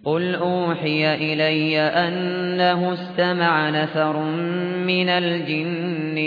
قُلْ أُوحِيَ إِلَيَّ أَنَّهُ اسْتَمَعَ نَفَرٌ مِنَ الْجِنِّ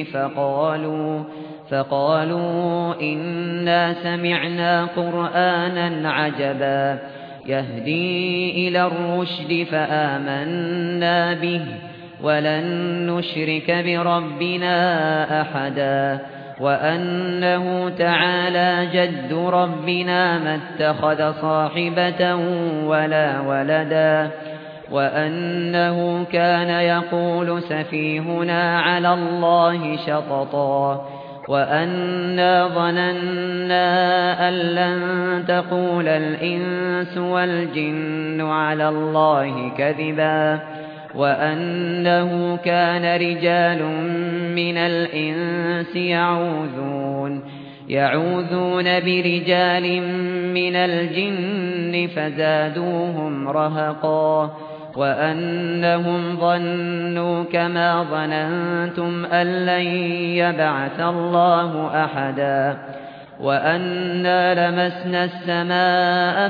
فَقَالُوا إِنَّا سَمِعْنَا قُرْآنًا عَجَبًا يَهْدِي إِلَى الرُّشْدِ فَآمَنَّا بِهِ وَلَن نُّشْرِكَ بِرَبِّنَا أَحَدًا وَأَنَّهُ تَعَالَى جَدُّ رَبِّنَا مَا اتَّخَذَ صَاحِبَةً وَلَا وَلَدًا وَأَنَّهُ كَانَ يَقُولُ سَفِيهُنَا عَلَى اللَّهِ شَطَطًا وَأَنَّا ظَنَنَّا أَن لَّن تَقُولَ الْإِنسُ وَالْجِنُّ عَلَى اللَّهِ كَذِبًا وَأَنَّهُ كَانَ رِجَالٌ مِنَ الْإِنسِ يَعُوذُونَ بِرِجَالٍ مِنَ الْجِنِّ فَزَادُوهُمْ رَهَقًا وَأَنَّهُمْ ظَنُّوا كَمَا ظَنَنتُمْ أَن لَّن يَبْعَثَ اللَّهُ أَحَدًا وَأَنَّا لَمَسْنَا السَّمَاءَ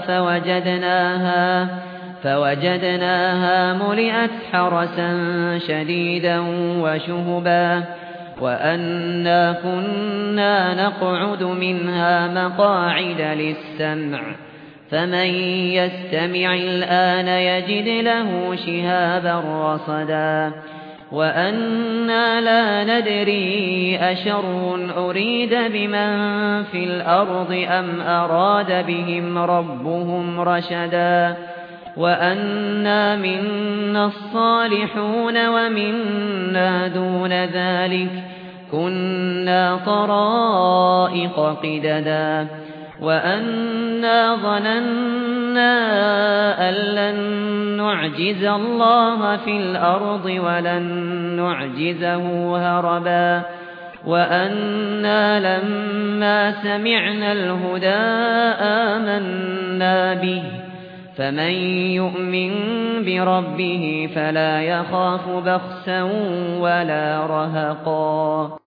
فوجدناها مُلِئَتْ حَرَسًا شَدِيدًا وَشُهُبًا وَأَنَّا كُنَّا نَقْعُدُ مِنْهَا مَقَاعِدَ لِلسَّمْعِ فَمَن يَسْتَمِعِ الْآنَ يَجِدْ لَهُ شِهَابًا رَّصَدًا وَأَنَّا لَا نَدْرِي أَشَرٌّ أُرِيدَ بِمَن فِي الْأَرْضِ أَمْ أَرَادَ بِهِمْ رَبُّهُمْ رَشَدًا وَأَنَّا مِنَّا الصَّالِحُونَ وَمِنَّا دُونَ ذَلِكَ كُنَّا طَرَائِقَ قِدَدًا وَأَنَّا ظَنَنَّا أَن لَّن نُّعْجِزَ اللَّهَ فِي الْأَرْضِ وَلَن نُّعْجِزَهُ هَرَبًا وَأَنَّا لَمَّا سَمِعْنَا الْهُدَىٰ آمَنَّا بِهِ فَمَن يُؤْمِن بِرَبِّهِ فَلَا يَخَافُ بَخْسًا وَلَا رَهَقًا